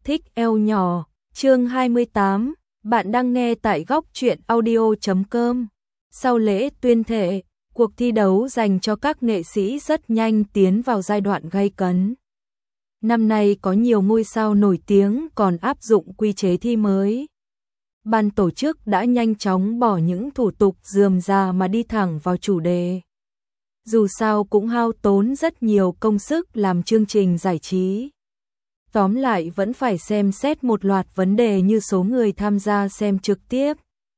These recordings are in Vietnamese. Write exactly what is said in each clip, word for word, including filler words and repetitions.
Thích eo nhỏ, chương hai mươi tám, bạn đang nghe tại góc truyện audio chấm com. Sau lễ tuyên thệ, cuộc thi đấu dành cho các nghệ sĩ rất nhanh tiến vào giai đoạn gay cấn. Năm nay có nhiều ngôi sao nổi tiếng còn áp dụng quy chế thi mới. Ban tổ chức đã nhanh chóng bỏ những thủ tục rườm rà mà đi thẳng vào chủ đề. Dù sao cũng hao tốn rất nhiều công sức làm chương trình giải trí. Tóm lại vẫn phải xem xét một loạt vấn đề như số người tham gia xem trực tiếp,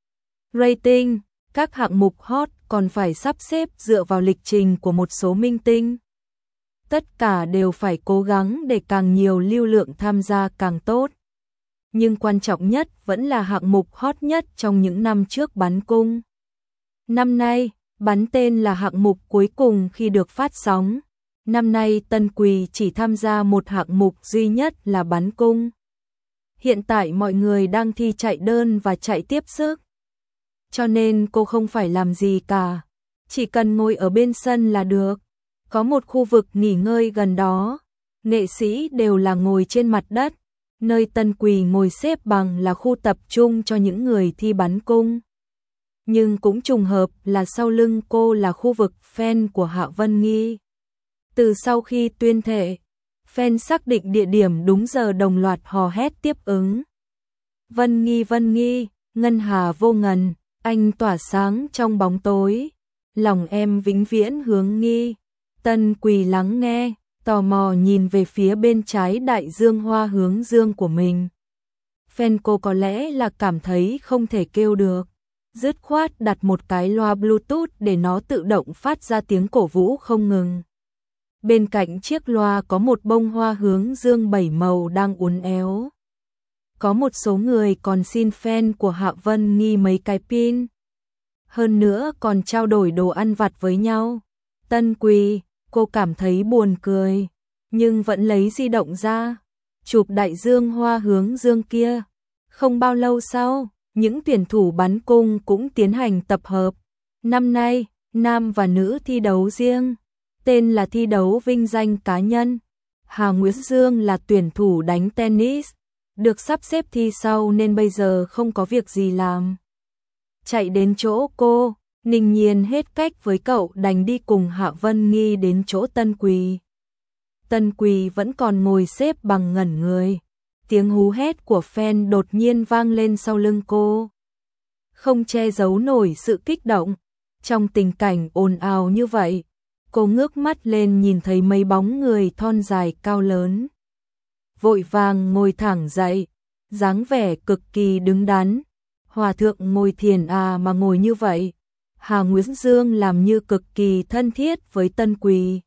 rating, các hạng mục hot còn phải sắp xếp dựa vào lịch trình của một số minh tinh. Tất cả đều phải cố gắng để càng nhiều lưu lượng tham gia càng tốt. Nhưng quan trọng nhất vẫn là hạng mục hot nhất trong những năm trước bắn cung. Năm nay, bắn tên là hạng mục cuối cùng khi được phát sóng. Năm nay Tân Quỳ chỉ tham gia một hạng mục duy nhất là bắn cung. Hiện tại mọi người đang thi chạy đơn và chạy tiếp sức. Cho nên cô không phải làm gì cả. Chỉ cần ngồi ở bên sân là được. Có một khu vực nghỉ ngơi gần đó. Nghệ sĩ đều là ngồi trên mặt đất. Nơi Tân Quỳ ngồi xếp bằng là khu tập trung cho những người thi bắn cung. Nhưng cũng trùng hợp là sau lưng cô là khu vực fan của Hạ Vân Nghi. Từ sau khi tuyên thệ, fan xác định địa điểm đúng giờ đồng loạt hò hét tiếp ứng. Vân Nghi Vân Nghi, ngân hà vô ngần, anh tỏa sáng trong bóng tối. Lòng em vĩnh viễn hướng Nghi. Tân Quỳ lắng nghe, tò mò nhìn về phía bên trái đại dương hoa hướng dương của mình. Fan cô có lẽ là cảm thấy không thể kêu được. Dứt khoát đặt một cái loa Bluetooth để nó tự động phát ra tiếng cổ vũ không ngừng. Bên cạnh chiếc loa có một bông hoa hướng dương bảy màu đang uốn éo. Có một số người còn xin fan của Hạ Vân Nghi mấy cái pin. Hơn nữa còn trao đổi đồ ăn vặt với nhau. Tân Quỳ, cô cảm thấy buồn cười, nhưng vẫn lấy di động ra, chụp đại dương hoa hướng dương kia. Không bao lâu sau, những tuyển thủ bắn cung cũng tiến hành tập hợp. Năm nay, nam và nữ thi đấu riêng. Tên là thi đấu vinh danh cá nhân. Hà Nguyễn Dương là tuyển thủ đánh tennis, được sắp xếp thi sau nên bây giờ không có việc gì làm. Chạy đến chỗ cô, Ninh Nhiên hết cách với cậu đành đi cùng Hạ Vân Nghi đến chỗ Tân Quỳ. Tân Quỳ vẫn còn ngồi xếp bằng ngẩn người. Tiếng hú hét của fan đột nhiên vang lên sau lưng cô. Không che giấu nổi sự kích động. Trong tình cảnh ồn ào như vậy, cô ngước mắt lên nhìn thấy mấy bóng người thon dài cao lớn. Vội vàng ngồi thẳng dậy, dáng vẻ cực kỳ đứng đắn. Hòa thượng ngồi thiền à mà ngồi như vậy. Hà Nguyễn Dương làm như cực kỳ thân thiết với Tân Quỳ.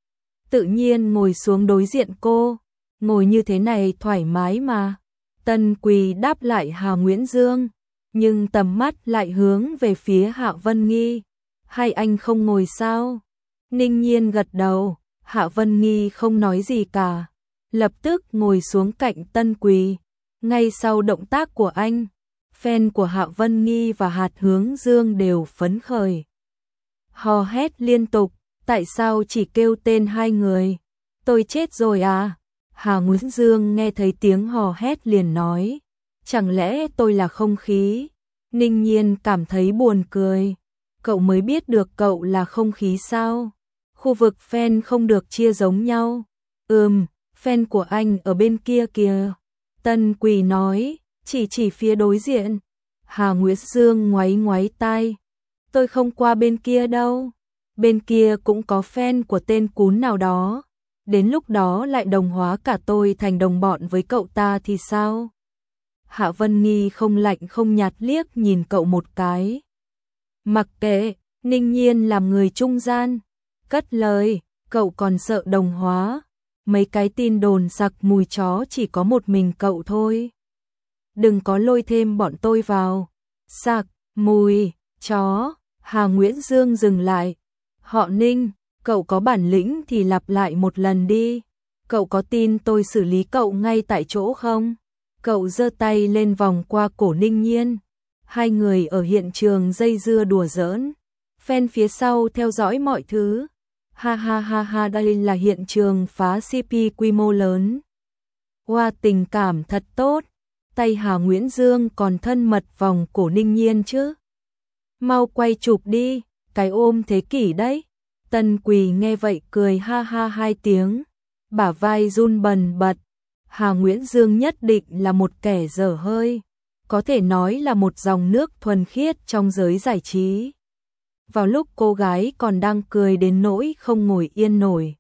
Tự nhiên ngồi xuống đối diện cô. Ngồi như thế này thoải mái mà. Tân Quỳ đáp lại Hà Nguyễn Dương, nhưng tầm mắt lại hướng về phía Hạ Vân Nghi. Hai anh không ngồi sao? Ninh Nhiên gật đầu, Hạ Vân Nghi không nói gì cả. Lập tức ngồi xuống cạnh Tân Quỳ. Ngay sau động tác của anh, fan của Hạ Vân Nghi và Hạt Hướng Dương đều phấn khởi. Hò hét liên tục, tại sao chỉ kêu tên hai người? Tôi chết rồi à? Hà Nguyễn Dương nghe thấy tiếng hò hét liền nói. Chẳng lẽ tôi là không khí? Ninh Nhiên cảm thấy buồn cười. Cậu mới biết được cậu là không khí sao? Khu vực fan không được chia giống nhau. Ừm, fan của anh ở bên kia kìa. Tân Quỳ nói, chỉ chỉ phía đối diện. Hà Nguyễn Dương ngoáy ngoáy tai. Tôi không qua bên kia đâu. Bên kia cũng có fan của tên cún nào đó. Đến lúc đó lại đồng hóa cả tôi thành đồng bọn với cậu ta thì sao? Hạ Vân Nghi không lạnh không nhạt liếc nhìn cậu một cái. Mặc kệ, Ninh Nhiên làm người trung gian. Cất lời, cậu còn sợ đồng hóa. Mấy cái tin đồn sặc mùi chó chỉ có một mình cậu thôi. Đừng có lôi thêm bọn tôi vào. Sặc, mùi, chó. Hà Nguyễn Dương dừng lại. Họ Ninh, cậu có bản lĩnh thì lặp lại một lần đi. Cậu có tin tôi xử lý cậu ngay tại chỗ không? Cậu giơ tay lên vòng qua cổ Ninh Nhiên. Hai người ở hiện trường dây dưa đùa giỡn. Fan phía sau theo dõi mọi thứ. Ha ha ha ha, đây là hiện trường phá xê pê quy mô lớn. Hoa tình cảm thật tốt, tay Hà Nguyễn Dương còn thân mật vòng cổ Ninh Nhiên chứ. Mau quay chụp đi, cái ôm thế kỷ đấy. Tân Quỳ nghe vậy cười ha ha hai tiếng, bả vai run bần bật. Hà Nguyễn Dương nhất định là một kẻ dở hơi, có thể nói là một dòng nước thuần khiết trong giới giải trí. Vào lúc cô gái còn đang cười đến nỗi không ngồi yên nổi,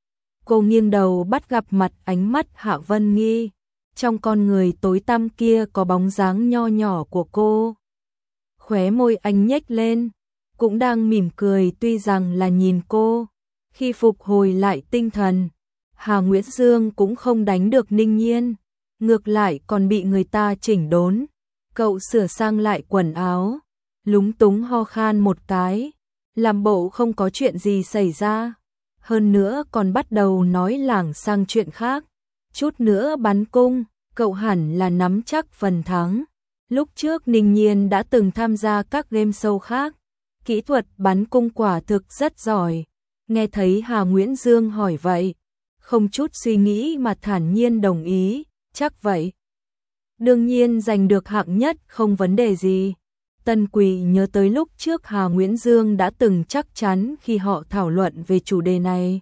cô nghiêng đầu bắt gặp mặt ánh mắt Hạ Vân Nghi. Trong con người tối tăm kia có bóng dáng nho nhỏ của cô. Khóe môi anh nhếch lên, cũng đang mỉm cười tuy rằng là nhìn cô. Khi phục hồi lại tinh thần, Hà Nguyễn Dương cũng không đánh được Ninh Nhiên, ngược lại còn bị người ta chỉnh đốn. Cậu sửa sang lại quần áo, lúng túng ho khan một cái, làm bộ không có chuyện gì xảy ra. Hơn nữa còn bắt đầu nói lảng sang chuyện khác. Chút nữa bắn cung, cậu hẳn là nắm chắc phần thắng. Lúc trước Ninh Nhiên đã từng tham gia các game show khác, kỹ thuật bắn cung quả thực rất giỏi. Nghe thấy Hà Nguyễn Dương hỏi vậy, không chút suy nghĩ mà thản nhiên đồng ý, chắc vậy. Đương nhiên giành được hạng nhất không vấn đề gì. Tân Quỳ nhớ tới lúc trước Hà Nguyễn Dương đã từng chắc chắn khi họ thảo luận về chủ đề này.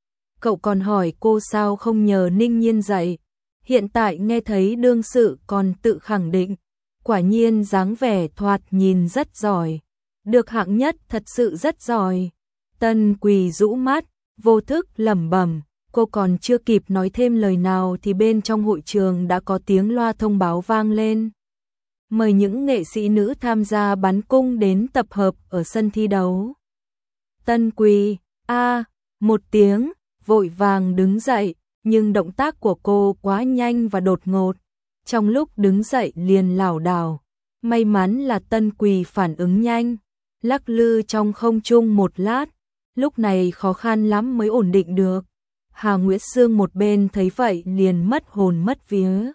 Cậu còn hỏi cô sao không nhờ Ninh Nhiên dạy. Hiện tại nghe thấy đương sự còn tự khẳng định, quả nhiên dáng vẻ thoạt nhìn rất giỏi. Được hạng nhất thật sự rất giỏi. Tân Quỳ rũ mắt, vô thức lẩm bẩm. Cô còn chưa kịp nói thêm lời nào thì bên trong hội trường đã có tiếng loa thông báo vang lên. Mời những nghệ sĩ nữ tham gia bắn cung đến tập hợp ở sân thi đấu. Tân Quỳ, a, một tiếng, vội vàng đứng dậy, nhưng động tác của cô quá nhanh và đột ngột. Trong lúc đứng dậy liền lảo đảo. May mắn là Tân Quỳ phản ứng nhanh, lắc lư trong không trung một lát, lúc này khó khăn lắm mới ổn định được. Hà Nguyễn Dương một bên thấy vậy liền mất hồn mất vía.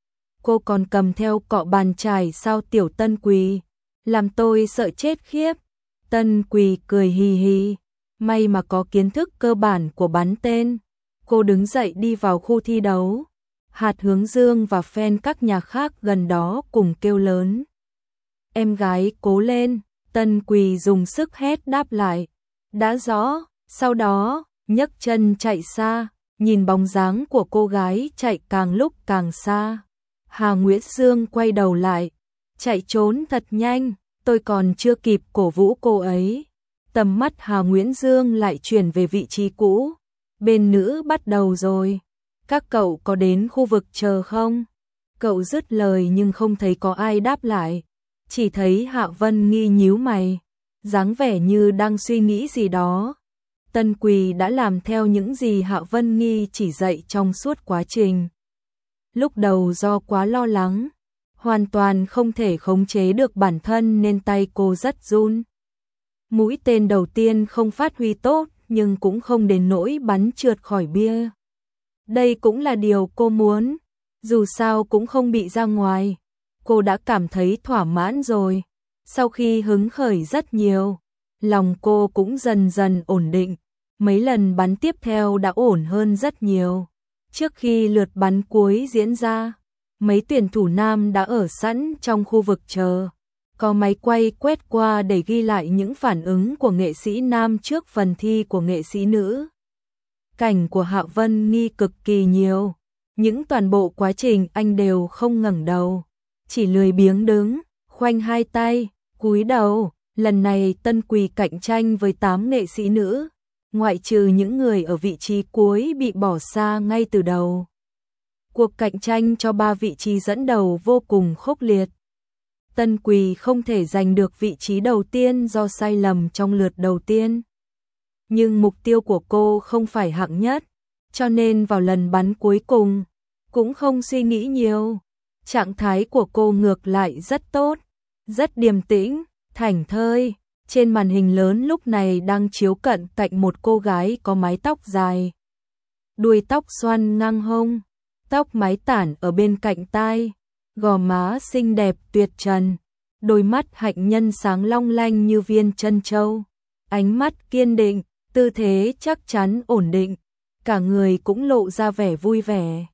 Cô còn cầm theo cọ bàn chải sao tiểu Tân Quỳ, làm tôi sợ chết khiếp. Tân Quỳ cười hì hì, may mà có kiến thức cơ bản của bắn tên. Cô đứng dậy đi vào khu thi đấu. Hạt Hướng Dương và fan các nhà khác gần đó cùng kêu lớn. Em gái cố lên, Tân Quỳ dùng sức hét đáp lại. Đã rõ, sau đó, nhấc chân chạy xa, nhìn bóng dáng của cô gái chạy càng lúc càng xa. Hà Nguyễn Dương quay đầu lại, chạy trốn thật nhanh, tôi còn chưa kịp cổ vũ cô ấy. Tầm mắt Hà Nguyễn Dương lại chuyển về vị trí cũ. Bên nữ bắt đầu rồi. Các cậu có đến khu vực chờ không? Cậu dứt lời nhưng không thấy có ai đáp lại. Chỉ thấy Hạ Vân Nghi nhíu mày, dáng vẻ như đang suy nghĩ gì đó. Tân Quỳ đã làm theo những gì Hạ Vân Nghi chỉ dạy trong suốt quá trình. Lúc đầu do quá lo lắng, hoàn toàn không thể khống chế được bản thân nên tay cô rất run. Mũi tên đầu tiên không phát huy tốt nhưng cũng không đến nỗi bắn trượt khỏi bia. Đây cũng là điều cô muốn, dù sao cũng không bị ra ngoài. Cô đã cảm thấy thỏa mãn rồi. Sau khi hứng khởi rất nhiều, lòng cô cũng dần dần ổn định. Mấy lần bắn tiếp theo đã ổn hơn rất nhiều. Trước khi lượt bắn cuối diễn ra, mấy tuyển thủ nam đã ở sẵn trong khu vực chờ. Có máy quay quét qua để ghi lại những phản ứng của nghệ sĩ nam trước phần thi của nghệ sĩ nữ. Cảnh của Hạ Vân Nghi cực kỳ nhiều, những toàn bộ quá trình anh đều không ngẩng đầu, chỉ lười biếng đứng, khoanh hai tay, cúi đầu. Lần này Tân Quỳ cạnh tranh với tám nghệ sĩ nữ, ngoại trừ những người ở vị trí cuối bị bỏ xa ngay từ đầu. Cuộc cạnh tranh cho ba vị trí dẫn đầu vô cùng khốc liệt. Tân Quỳ không thể giành được vị trí đầu tiên do sai lầm trong lượt đầu tiên. Nhưng mục tiêu của cô không phải hạng nhất, cho nên vào lần bắn cuối cùng, cũng không suy nghĩ nhiều. Trạng thái của cô ngược lại rất tốt, rất điềm tĩnh, thảnh thơi. Trên màn hình lớn lúc này đang chiếu cận cạnh một cô gái có mái tóc dài. Đuôi tóc xoăn ngang hông, tóc mái tản ở bên cạnh tai, gò má xinh đẹp tuyệt trần, đôi mắt hạnh nhân sáng long lanh như viên trân châu, ánh mắt kiên định, tư thế chắc chắn ổn định, cả người cũng lộ ra vẻ vui vẻ.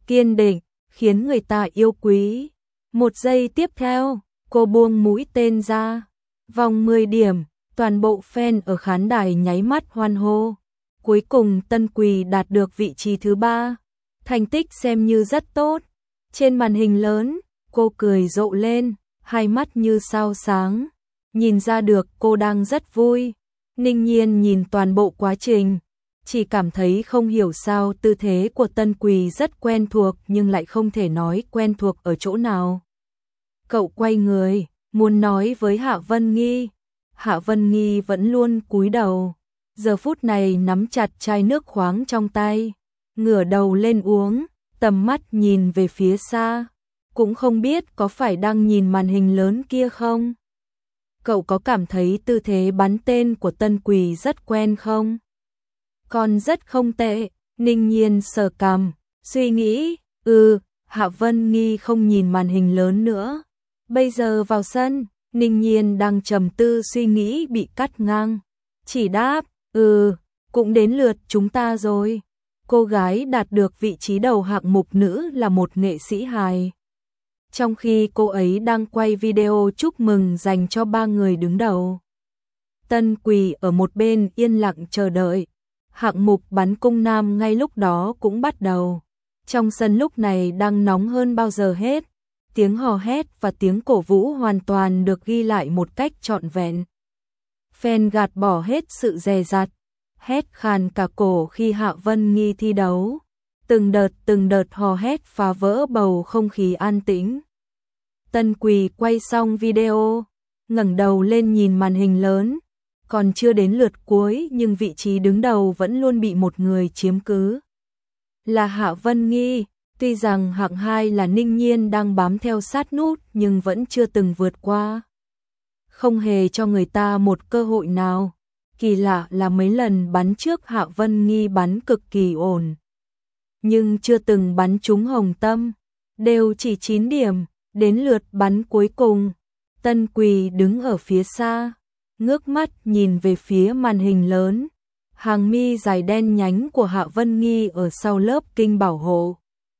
kiên định, khiến người ta yêu quý. Một giây tiếp theo, cô buông mũi tên ra. Vòng mười điểm, toàn bộ fan ở khán đài nháy mắt hoan hô. Cuối cùng Tân Quỳ đạt được vị trí thứ ba. Thành tích xem như rất tốt. Trên màn hình lớn, cô cười rộ lên, hai mắt như sao sáng. Nhìn ra được cô đang rất vui. Ninh Nhiên nhìn toàn bộ quá trình, chỉ cảm thấy không hiểu sao tư thế của Tân Quỳ rất quen thuộc nhưng lại không thể nói quen thuộc ở chỗ nào. Cậu quay người, muốn nói với Hạ Vân Nghi. Hạ Vân Nghi vẫn luôn cúi đầu, giờ phút này nắm chặt chai nước khoáng trong tay, ngửa đầu lên uống, tầm mắt nhìn về phía xa, cũng không biết có phải đang nhìn màn hình lớn kia không. Cậu có cảm thấy tư thế bắn tên của Tân Quỳ rất quen không? Còn rất không tệ. Ninh Nhiên sờ cằm, suy nghĩ, ừ, Hạ Vân Nghi không nhìn màn hình lớn nữa. Bây giờ vào sân, Ninh Nhiên đang trầm tư suy nghĩ bị cắt ngang. Chỉ đáp, ừ, cũng đến lượt chúng ta rồi. Cô gái đạt được vị trí đầu hạng mục nữ là một nghệ sĩ hài. Trong khi cô ấy đang quay video chúc mừng dành cho ba người đứng đầu. Tân Quỳ ở một bên yên lặng chờ đợi. Hạng mục bắn cung nam ngay lúc đó cũng bắt đầu. Trong sân lúc này đang nóng hơn bao giờ hết. Tiếng hò hét và tiếng cổ vũ hoàn toàn được ghi lại một cách trọn vẹn. Fan gạt bỏ hết sự dè dặt, hét khàn cả cổ khi Hạ Vân Nghi thi đấu. Từng đợt từng đợt hò hét phá vỡ bầu không khí an tĩnh. Tân Quỳ quay xong video, ngẩng đầu lên nhìn màn hình lớn. Còn chưa đến lượt cuối nhưng vị trí đứng đầu vẫn luôn bị một người chiếm cứ. Là Hạ Vân Nghi, tuy rằng hạng hai là Ninh Nhiên đang bám theo sát nút nhưng vẫn chưa từng vượt qua. Không hề cho người ta một cơ hội nào. Kỳ lạ là mấy lần bắn trước Hạ Vân Nghi bắn cực kỳ ổn. Nhưng chưa từng bắn trúng hồng tâm, đều chỉ chín điểm, đến lượt bắn cuối cùng. Tân Quỳ đứng ở phía xa, ngước mắt nhìn về phía màn hình lớn. Hàng mi dài đen nhánh của Hạ Vân Nghi ở sau lớp kinh bảo hộ.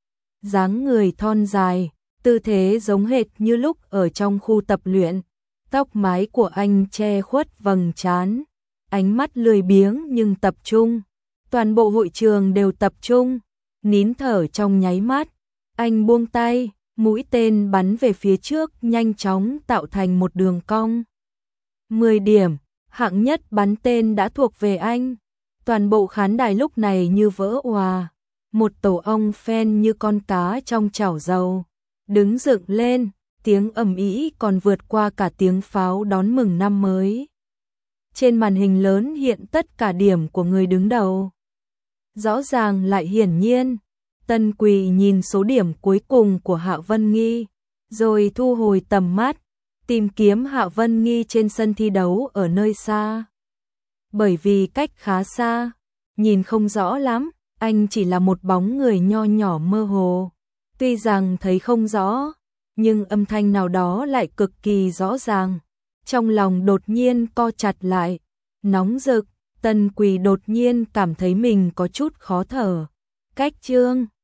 Dáng người thon dài, tư thế giống hệt như lúc ở trong khu tập luyện. Tóc mái của anh che khuất vầng trán, ánh mắt lười biếng nhưng tập trung. Toàn bộ hội trường đều tập trung, nín thở trong nháy mắt. Anh buông tay, mũi tên bắn về phía trước nhanh chóng tạo thành một đường cong. mười điểm, hạng nhất bắn tên đã thuộc về anh. Toàn bộ khán đài lúc này như vỡ òa. Một tổ ong fan như con cá trong chảo dầu, đứng dựng lên, tiếng ầm ĩ còn vượt qua cả tiếng pháo đón mừng năm mới. Trên màn hình lớn hiện tất cả điểm của người đứng đầu. Rõ ràng lại hiển nhiên. Tân Quỳ nhìn số điểm cuối cùng của Hạ Vân Nghi, rồi thu hồi tầm mắt, tìm kiếm Hạ Vân Nghi trên sân thi đấu ở nơi xa. Bởi vì cách khá xa, nhìn không rõ lắm, anh chỉ là một bóng người nho nhỏ mơ hồ. Tuy rằng thấy không rõ, nhưng âm thanh nào đó lại cực kỳ rõ ràng. Trong lòng đột nhiên co chặt lại, nóng rực, Tân Quỳ đột nhiên cảm thấy mình có chút khó thở. Cách chương